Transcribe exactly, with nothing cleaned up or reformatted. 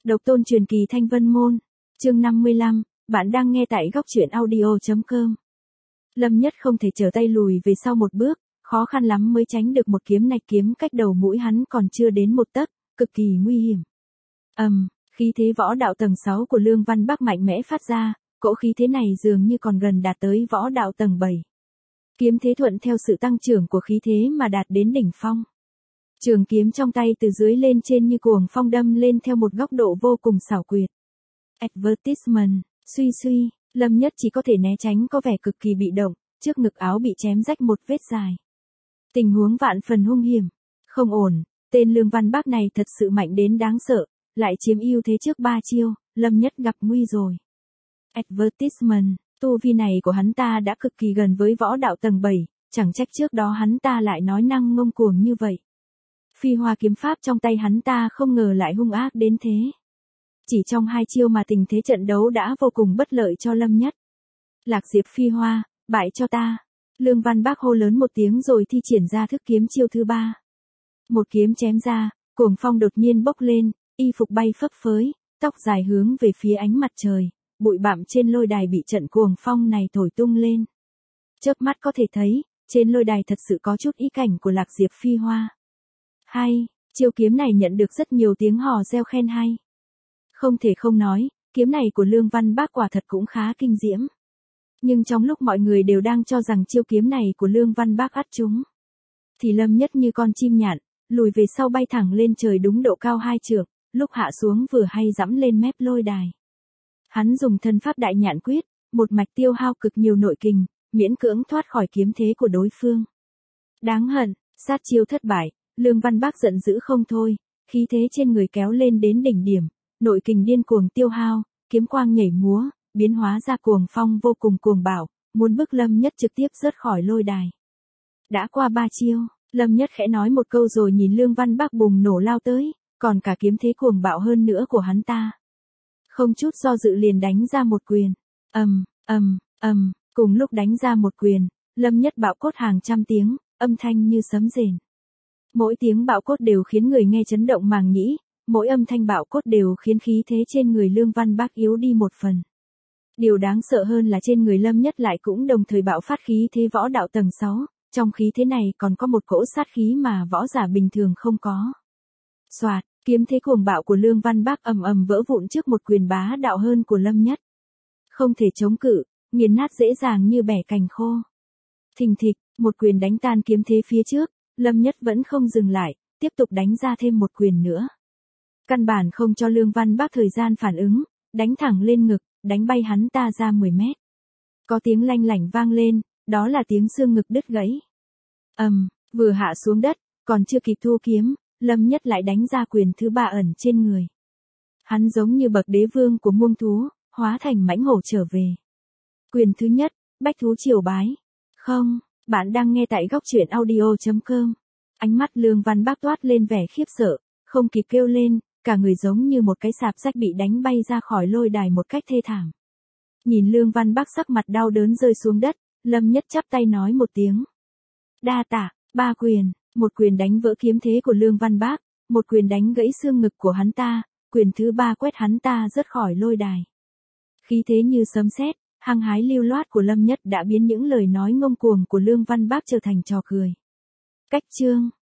Độc tôn truyền kỳ Thanh Vân Môn, chương năm mươi lăm, bạn đang nghe tại góc truyện audio chấm com. Lâm Nhất không thể trở tay lùi về sau một bước, khó khăn lắm mới tránh được một kiếm này, kiếm cách đầu mũi hắn còn chưa đến một tấc, cực kỳ nguy hiểm. Ầm, um, khí thế võ đạo tầng sáu của Lương Văn Bắc mạnh mẽ phát ra, cỗ khí thế này dường như còn gần đạt tới võ đạo tầng bảy. Kiếm thế thuận theo sự tăng trưởng của khí thế mà đạt đến đỉnh phong. Trường kiếm trong tay từ dưới lên trên như cuồng phong đâm lên theo một góc độ vô cùng xảo quyệt. Advertisement, suy suy, Lâm Nhất chỉ có thể né tránh có vẻ cực kỳ bị động, trước ngực áo bị chém rách một vết dài. Tình huống vạn phần hung hiểm, không ổn, tên Lương Văn Bắc này thật sự mạnh đến đáng sợ, lại chiếm ưu thế trước ba chiêu, Lâm Nhất gặp nguy rồi. Advertisement, tu vi này của hắn ta đã cực kỳ gần với võ đạo tầng bảy, chẳng trách trước đó hắn ta lại nói năng ngông cuồng như vậy. Phi hoa kiếm pháp trong tay hắn ta không ngờ lại hung ác đến thế. Chỉ trong hai chiêu mà tình thế trận đấu đã vô cùng bất lợi cho Lâm Nhất. Lạc Diệp phi hoa, bại cho ta. Lương Văn Bắc hô lớn một tiếng rồi thi triển ra thức kiếm chiêu thứ ba. Một kiếm chém ra, cuồng phong đột nhiên bốc lên, y phục bay phấp phới, tóc dài hướng về phía ánh mặt trời, bụi bặm trên lôi đài bị trận cuồng phong này thổi tung lên. Chớp mắt có thể thấy, trên lôi đài thật sự có chút ý cảnh của Lạc Diệp phi hoa. Hay, chiêu kiếm này nhận được rất nhiều tiếng hò reo khen hay. Không thể không nói, kiếm này của Lương Văn Bắc quả thật cũng khá kinh diễm. Nhưng trong lúc mọi người đều đang cho rằng chiêu kiếm này của Lương Văn Bắc ắt trúng, thì Lâm Nhất như con chim nhạn, lùi về sau bay thẳng lên trời đúng độ cao hai trượng, lúc hạ xuống vừa hay dẫm lên mép lôi đài. Hắn dùng thân pháp đại nhạn quyết, một mạch tiêu hao cực nhiều nội kình, miễn cưỡng thoát khỏi kiếm thế của đối phương. Đáng hận, sát chiêu thất bại. Lương Văn Bắc giận dữ không thôi, khí thế trên người kéo lên đến đỉnh điểm, nội kình điên cuồng tiêu hao, kiếm quang nhảy múa, biến hóa ra cuồng phong vô cùng cuồng bạo, muốn bức Lâm Nhất trực tiếp rớt khỏi lôi đài. Đã qua ba chiêu, Lâm Nhất khẽ nói một câu rồi nhìn Lương Văn Bắc bùng nổ lao tới, còn cả kiếm thế cuồng bạo hơn nữa của hắn ta. Không chút do dự liền đánh ra một quyền, ầm, ầm, ầm, cùng lúc đánh ra một quyền, Lâm Nhất bạo cốt hàng trăm tiếng, âm thanh như sấm rền. Mỗi tiếng bạo cốt đều khiến người nghe chấn động màng nhĩ, mỗi âm thanh bạo cốt đều khiến khí thế trên người Lương Văn Bắc yếu đi một phần. Điều đáng sợ hơn là trên người Lâm Nhất lại cũng đồng thời bạo phát khí thế võ đạo tầng sáu, trong khí thế này còn có một cỗ sát khí mà võ giả bình thường không có. Soạt, kiếm thế cuồng bạo của Lương Văn Bắc ầm ầm vỡ vụn trước một quyền bá đạo hơn của Lâm Nhất. Không thể chống cự, nghiền nát dễ dàng như bẻ cành khô. Thình thịch, một quyền đánh tan kiếm thế phía trước. Lâm Nhất vẫn không dừng lại, tiếp tục đánh ra thêm một quyền nữa. Căn bản không cho Lương Văn Bắc thời gian phản ứng, đánh thẳng lên ngực, đánh bay hắn ta ra mười mét. Có tiếng lanh lảnh vang lên, đó là tiếng xương ngực đứt gãy. Ầm, um, vừa hạ xuống đất, còn chưa kịp thu kiếm, Lâm Nhất lại đánh ra quyền thứ ba ẩn trên người. Hắn giống như bậc đế vương của muông thú, hóa thành mãnh hổ trở về. Quyền thứ nhất, bách thú triều bái. Không. Bạn đang nghe tại góc truyện audio chấm com. Ánh mắt Lương Văn Bắc toát lên vẻ khiếp sợ, không kịp kêu lên, cả người giống như một cái sạp sách bị đánh bay ra khỏi lôi đài một cách thê thảm. Nhìn Lương Văn Bắc sắc mặt đau đớn rơi xuống đất, Lâm Nhất chắp tay nói một tiếng. Đa tạ, ba quyền, một quyền đánh vỡ kiếm thế của Lương Văn Bắc, một quyền đánh gãy xương ngực của hắn ta, quyền thứ ba quét hắn ta rớt khỏi lôi đài. Khí thế như sấm sét. Hăng hái lưu loát của Lâm Nhất đã biến những lời nói ngông cuồng của Lương Văn Bắc trở thành trò cười. Cách chương